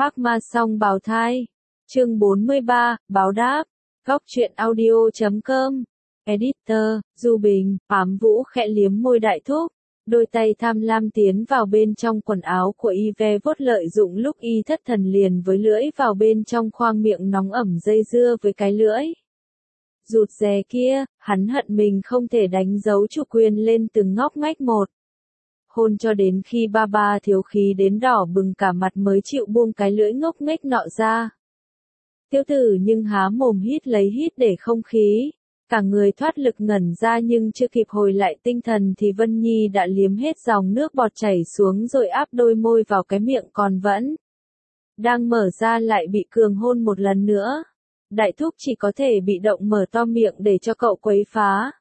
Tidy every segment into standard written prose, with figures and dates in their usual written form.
Phác Ma Song bào thai. Chương 43, báo đáp. Góc truyện audio.com. Editor, Du Bình. Ám Vũ khẽ liếm môi Đại Thúc. Đôi tay tham lam tiến vào bên trong quần áo của y ve vuốt lợi dụng lúc y thất thần liền với lưỡi vào bên trong khoang miệng nóng ẩm dây dưa với cái lưỡi. Rụt rè kia, hắn hận mình không thể đánh dấu chủ quyền lên từng ngóc ngách một. Hôn cho đến khi ba thiếu khí đến đỏ bừng cả mặt mới chịu buông cái lưỡi ngốc nghếch nọ ra. Tiêu tử nhưng há mồm hít lấy hít để không khí. Cả người thoát lực ngẩn ra nhưng chưa kịp hồi lại tinh thần thì Vân Nhi đã liếm hết dòng nước bọt chảy xuống rồi áp đôi môi vào cái miệng còn vẫn đang mở ra lại bị cường hôn một lần nữa. Đại Thúc chỉ có thể bị động mở to miệng để cho cậu quấy phá.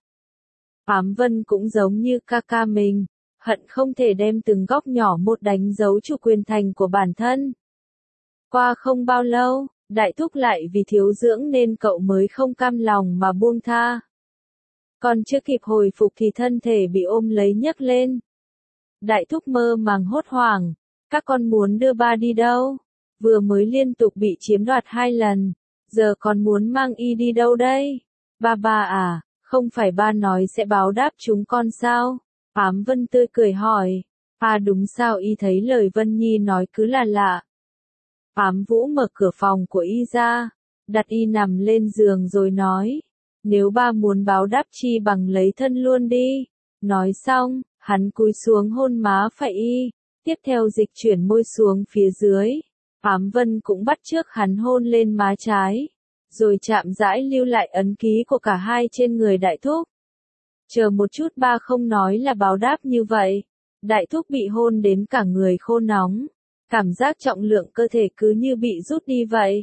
Ám Vân cũng giống như ca ca mình, hận không thể đem từng góc nhỏ một đánh dấu chủ quyền thành của bản thân. Qua không bao lâu, Đại Thúc lại vì thiếu dưỡng nên cậu mới không cam lòng mà buông tha. Còn chưa kịp hồi phục thì thân thể bị ôm lấy nhấc lên. Đại Thúc mơ màng hốt hoảng, các con muốn đưa ba đi đâu? Vừa mới liên tục bị chiếm đoạt 2 lần, giờ còn muốn mang y đi đâu đây? Ba à, không phải ba nói sẽ báo đáp chúng con sao? Ám Vân tươi cười hỏi. À đúng sao y thấy lời Vân Nhi nói cứ là lạ. Ám Vũ mở cửa phòng của y ra, đặt y nằm lên giường rồi nói. Nếu ba muốn báo đáp chi bằng lấy thân luôn đi. Nói xong, hắn cúi xuống hôn má phải y, tiếp theo dịch chuyển môi xuống phía dưới. Ám Vân cũng bắt chước hắn hôn lên má trái, rồi chạm rãi lưu lại ấn ký của cả hai trên người Đại Thúc. Chờ một chút ba không nói là báo đáp như vậy. Đại Thúc bị hôn đến cả người khô nóng. Cảm giác trọng lượng cơ thể cứ như bị rút đi vậy.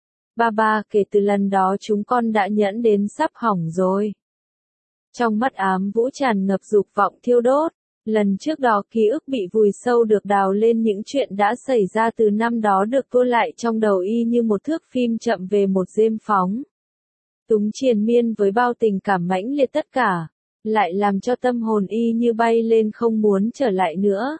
Ba kể từ lần đó chúng con đã nhẫn đến sắp hỏng rồi. Trong mắt Ám Vũ tràn ngập dục vọng thiêu đốt. Lần trước đó ký ức bị vùi sâu được đào lên những chuyện đã xảy ra từ năm đó được tua lại trong đầu y như một thước phim chậm về một đêm phóng. Túng triền miên với bao tình cảm mãnh liệt tất cả, lại làm cho tâm hồn y như bay lên không muốn trở lại nữa.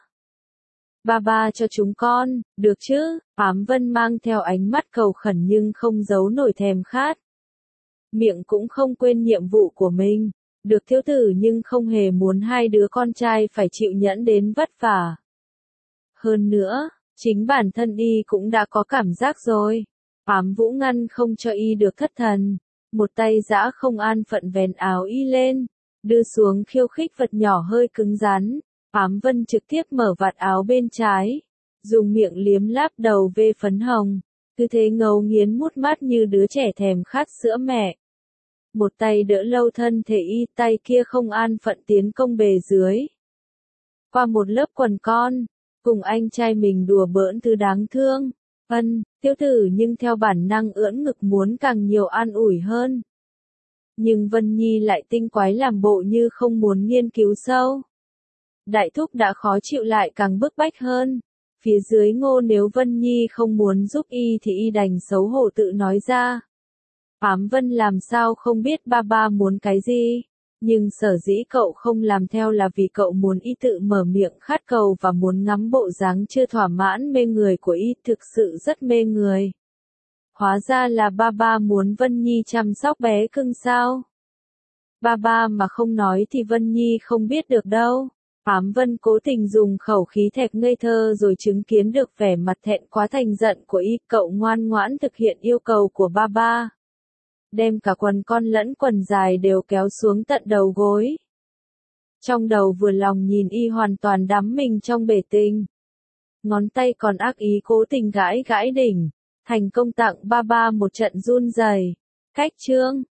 Ba cho chúng con, được chứ? Ám Vân mang theo ánh mắt cầu khẩn nhưng không giấu nổi thèm khát. Miệng cũng không quên nhiệm vụ của mình, được thiếu tử nhưng không hề muốn hai đứa con trai phải chịu nhẫn đến vất vả. Hơn nữa, chính bản thân y cũng đã có cảm giác rồi. Ám Vũ ngăn không cho y được thất thần, một tay giã không an phận vén áo y lên, đưa xuống khiêu khích vật nhỏ hơi cứng rắn. Ám Vân trực tiếp mở vạt áo bên trái, dùng miệng liếm láp đầu vê phấn hồng, cứ thế ngấu nghiến mút mắt như đứa trẻ thèm khát sữa mẹ. Một tay đỡ lâu thân thể y, tay kia không an phận tiến công bề dưới. Qua một lớp quần con, cùng anh trai mình đùa bỡn thứ đáng thương. Tiêu tử nhưng theo bản năng ưỡn ngực muốn càng nhiều an ủi hơn. Nhưng Vân Nhi lại tinh quái làm bộ như không muốn nghiên cứu sâu. Đại Thúc đã khó chịu lại càng bức bách hơn. Phía dưới ngô nếu Vân Nhi không muốn giúp y thì y đành xấu hổ tự nói ra. Ám Vân làm sao không biết ba muốn cái gì. Nhưng sở dĩ cậu không làm theo là vì cậu muốn y tự mở miệng khát cầu và muốn ngắm bộ dáng chưa thỏa mãn mê người của y, thực sự rất mê người. Hóa ra là ba muốn Vân Nhi chăm sóc bé cưng sao. Ba mà không nói thì Vân Nhi không biết được đâu. Ám Vân cố tình dùng khẩu khí thẹt ngây thơ rồi chứng kiến được vẻ mặt thẹn quá thành giận của y, cậu ngoan ngoãn thực hiện yêu cầu của ba. Đem cả quần con lẫn quần dài đều kéo xuống tận đầu gối. Trong đầu vừa lòng nhìn y hoàn toàn đắm mình trong bể tình. Ngón tay còn ác ý cố tình gãi đỉnh, thành công tặng ba một trận run rẩy. Cách chương